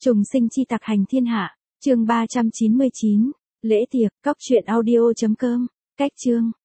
Trùng sinh chi tặc hành thiên hạ, chương 399, lễ tiệc, cóc truyện audio.com, cách chương.